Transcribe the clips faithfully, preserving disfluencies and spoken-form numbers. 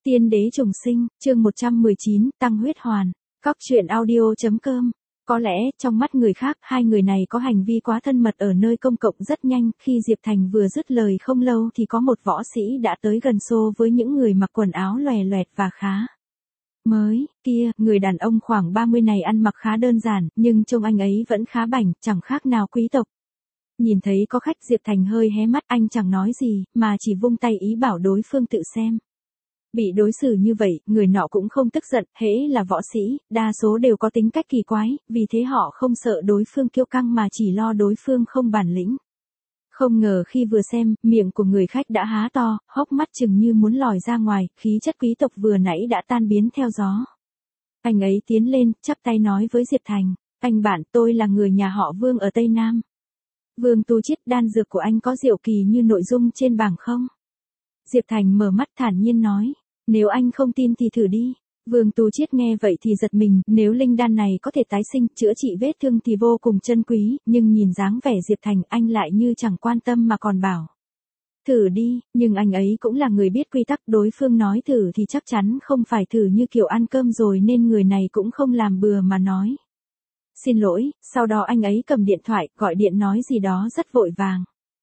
Tiên đế trùng sinh, chương một trăm mười chín, tăng huyết hoàn. Cóc truyện audio.com. Có lẽ, trong mắt người khác, hai người này có hành vi quá thân mật ở nơi công cộng rất nhanh. Khi Diệp Thành vừa dứt lời không lâu thì có một võ sĩ đã tới gần xô với những người mặc quần áo lòe loẹt và khá mới. Kia, người đàn ông khoảng ba mươi này ăn mặc khá đơn giản, nhưng trông anh ấy vẫn khá bảnh, chẳng khác nào quý tộc. Nhìn thấy có khách, Diệp Thành hơi hé mắt, anh chẳng nói gì, mà chỉ vung tay ý bảo đối phương tự xem. Bị đối xử như vậy, người nọ cũng không tức giận, hễ là võ sĩ, đa số đều có tính cách kỳ quái, vì thế họ không sợ đối phương kiêu căng mà chỉ lo đối phương không bản lĩnh. Không ngờ khi vừa xem, miệng của người khách đã há to, hốc mắt chừng như muốn lòi ra ngoài, khí chất quý tộc vừa nãy đã tan biến theo gió. Anh ấy tiến lên, chắp tay nói với Diệp Thành, anh bạn, tôi là người nhà họ Vương ở Tây Nam. Vương Tu Chiết, đan dược của anh có diệu kỳ như nội dung trên bảng không? Diệp Thành mở mắt thản nhiên nói, nếu anh không tin thì thử đi. Vương Tu Chiết nghe vậy thì giật mình, nếu linh đan này có thể tái sinh, chữa trị vết thương thì vô cùng chân quý, nhưng nhìn dáng vẻ Diệp Thành anh lại như chẳng quan tâm mà còn bảo. Thử đi, nhưng anh ấy cũng là người biết quy tắc, đối phương nói thử thì chắc chắn không phải thử như kiểu ăn cơm rồi nên người này cũng không làm bừa mà nói. Xin lỗi, sau đó anh ấy cầm điện thoại, gọi điện nói gì đó rất vội vàng.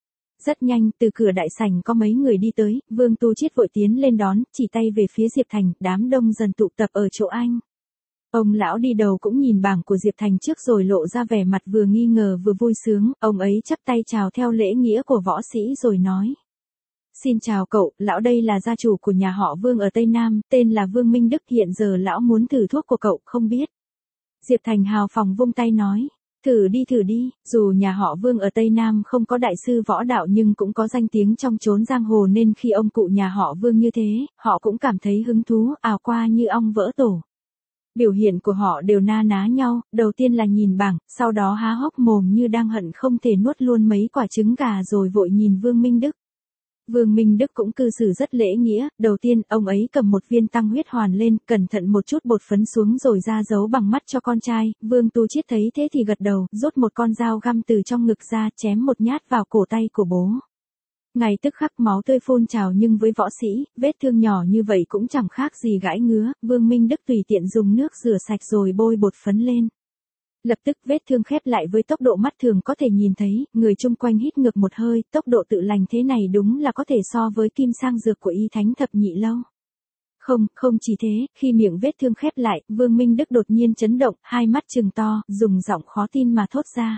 Rất nhanh, từ cửa đại sảnh có mấy người đi tới, Vương Tu Chiết vội tiến lên đón, chỉ tay về phía Diệp Thành, đám đông dần tụ tập ở chỗ anh. Ông lão đi đầu cũng nhìn bảng của Diệp Thành trước rồi lộ ra vẻ mặt vừa nghi ngờ vừa vui sướng, ông ấy chắp tay chào theo lễ nghĩa của võ sĩ rồi nói. Xin chào cậu, lão đây là gia chủ của nhà họ Vương ở Tây Nam, tên là Vương Minh Đức, hiện giờ lão muốn thử thuốc của cậu, không biết. Diệp Thành hào phóng vung tay nói. Thử đi thử đi, dù nhà họ Vương ở Tây Nam không có đại sư võ đạo nhưng cũng có danh tiếng trong chốn giang hồ nên khi ông cụ nhà họ Vương như thế, họ cũng cảm thấy hứng thú, ào qua như ong vỡ tổ. Biểu hiện của họ đều na ná nhau, đầu tiên là nhìn bảng, sau đó há hốc mồm như đang hận không thể nuốt luôn mấy quả trứng gà rồi vội nhìn Vương Minh Đức. Vương Minh Đức cũng cư xử rất lễ nghĩa, đầu tiên ông ấy cầm một viên tăng huyết hoàn lên, cẩn thận một chút bột phấn xuống rồi ra dấu bằng mắt cho con trai, Vương Tu Chiết thấy thế thì gật đầu, rút một con dao găm từ trong ngực ra, chém một nhát vào cổ tay của bố. Ngay tức khắc máu tươi phun trào nhưng với võ sĩ, vết thương nhỏ như vậy cũng chẳng khác gì gãi ngứa, Vương Minh Đức tùy tiện dùng nước rửa sạch rồi bôi bột phấn lên. Lập tức vết thương khép lại với tốc độ mắt thường có thể nhìn thấy, người chung quanh hít ngược một hơi, tốc độ tự lành thế này đúng là có thể so với kim sang dược của y thánh thập nhị lâu. Không, không chỉ thế, khi miệng vết thương khép lại, Vương Minh Đức đột nhiên chấn động, hai mắt trừng to, dùng giọng khó tin mà thốt ra.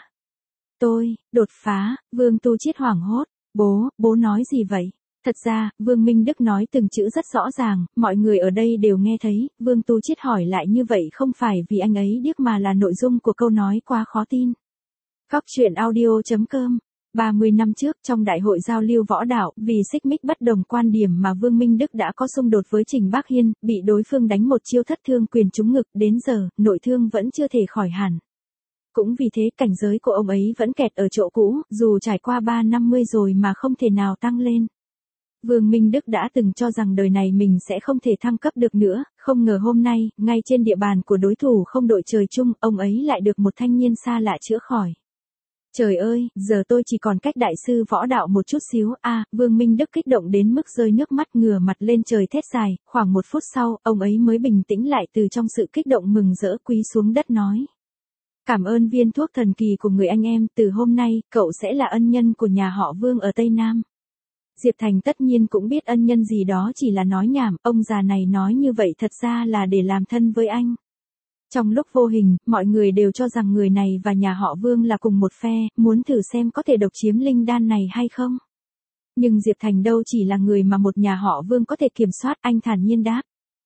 Tôi, đột phá, Vương Tu Chiết hoảng hốt, bố, bố nói gì vậy? Thật ra, Vương Minh Đức nói từng chữ rất rõ ràng, mọi người ở đây đều nghe thấy, Vương Tu Chiết hỏi lại như vậy không phải vì anh ấy điếc mà là nội dung của câu nói quá khó tin. Cóc truyện audio.com. ba mươi năm trước, trong đại hội giao lưu võ đạo, vì xích mích bất đồng quan điểm mà Vương Minh Đức đã có xung đột với Trình Bác Hiên, bị đối phương đánh một chiêu thất thương quyền trúng ngực, đến giờ, nội thương vẫn chưa thể khỏi hẳn. Cũng vì thế cảnh giới của ông ấy vẫn kẹt ở chỗ cũ, dù trải qua ba năm mươi rồi mà không thể nào tăng lên. Vương Minh Đức đã từng cho rằng đời này mình sẽ không thể thăng cấp được nữa, không ngờ hôm nay, ngay trên địa bàn của đối thủ không đội trời chung, ông ấy lại được một thanh niên xa lạ chữa khỏi. Trời ơi, giờ tôi chỉ còn cách đại sư võ đạo một chút xíu, a à, Vương Minh Đức kích động đến mức rơi nước mắt ngửa mặt lên trời thét dài, khoảng một phút sau, ông ấy mới bình tĩnh lại từ trong sự kích động mừng rỡ quỳ xuống đất nói. Cảm ơn viên thuốc thần kỳ của người anh em, từ hôm nay, cậu sẽ là ân nhân của nhà họ Vương ở Tây Nam. Diệp Thành tất nhiên cũng biết ân nhân gì đó chỉ là nói nhảm, ông già này nói như vậy thật ra là để làm thân với anh. Trong lúc vô hình, mọi người đều cho rằng người này và nhà họ Vương là cùng một phe, muốn thử xem có thể độc chiếm linh đan này hay không. Nhưng Diệp Thành đâu chỉ là người mà một nhà họ Vương có thể kiểm soát, anh thản nhiên đáp.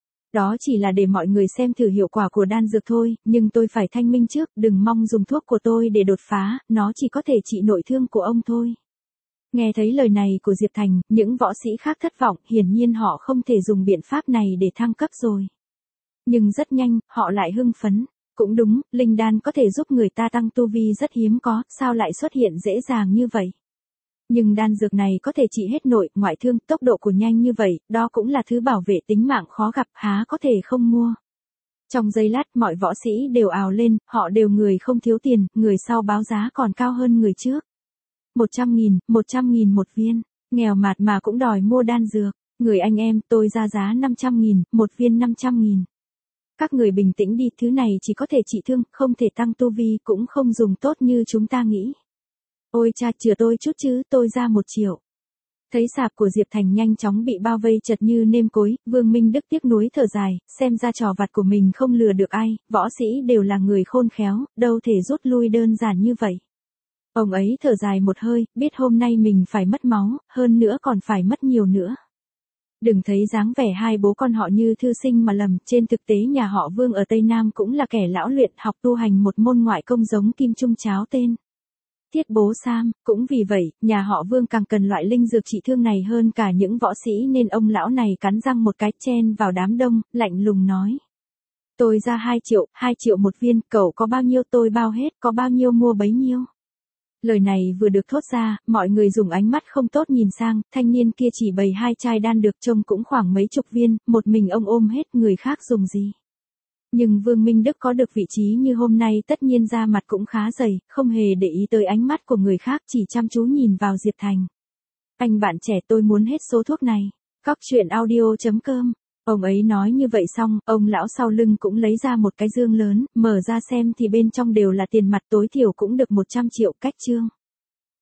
Đó chỉ là để mọi người xem thử hiệu quả của đan dược thôi, nhưng tôi phải thanh minh trước, đừng mong dùng thuốc của tôi để đột phá, nó chỉ có thể trị nội thương của ông thôi. Nghe thấy lời này của Diệp Thành, những võ sĩ khác thất vọng, hiển nhiên họ không thể dùng biện pháp này để thăng cấp rồi. Nhưng rất nhanh, họ lại hưng phấn. Cũng đúng, linh đan có thể giúp người ta tăng tu vi rất hiếm có, sao lại xuất hiện dễ dàng như vậy? Nhưng đan dược này có thể trị hết nội, ngoại thương, tốc độ của nhanh như vậy, đó cũng là thứ bảo vệ tính mạng khó gặp, há có thể không mua. Trong giây lát, mọi võ sĩ đều ào lên, họ đều người không thiếu tiền, người sau báo giá còn cao hơn người trước. một trăm nghìn, một trăm nghìn một viên, nghèo mạt mà cũng đòi mua đan dược. Người anh em, tôi ra giá năm trăm nghìn, một viên năm trăm nghìn. Các người bình tĩnh đi, thứ này chỉ có thể trị thương, không thể tăng tu vi, cũng không dùng tốt như chúng ta nghĩ. Ôi cha, chừa tôi chút chứ, tôi ra một triệu. Thấy sạp của Diệp Thành nhanh chóng bị bao vây chật như nêm cối, Vương Minh Đức tiếc nuối thở dài, xem ra trò vặt của mình không lừa được ai, võ sĩ đều là người khôn khéo, đâu thể rút lui đơn giản như vậy. Ông ấy thở dài một hơi, biết hôm nay mình phải mất máu, hơn nữa còn phải mất nhiều nữa. Đừng thấy dáng vẻ hai bố con họ như thư sinh mà lầm, trên thực tế nhà họ Vương ở Tây Nam cũng là kẻ lão luyện học tu hành một môn ngoại công giống kim trung cháo tên Thiết Bố Sam, cũng vì vậy, nhà họ Vương càng cần loại linh dược trị thương này hơn cả những võ sĩ nên ông lão này cắn răng một cái chen vào đám đông, lạnh lùng nói. Tôi ra hai triệu, hai triệu một viên, cậu có bao nhiêu tôi bao hết, có bao nhiêu mua bấy nhiêu. Lời này vừa được thốt ra, mọi người dùng ánh mắt không tốt nhìn sang, thanh niên kia chỉ bày hai chai đan được trông cũng khoảng mấy chục viên, một mình ông ôm hết, người khác dùng gì. Nhưng Vương Minh Đức có được vị trí như hôm nay tất nhiên da mặt cũng khá dày, không hề để ý tới ánh mắt của người khác, chỉ chăm chú nhìn vào Diệp Thành. Anh bạn trẻ, tôi muốn hết số thuốc này. Cóc truyện audio chấm com. Ông ấy nói như vậy xong, ông lão sau lưng cũng lấy ra một cái dương lớn, mở ra xem thì bên trong đều là tiền mặt, tối thiểu cũng được một trăm triệu. Cách chương.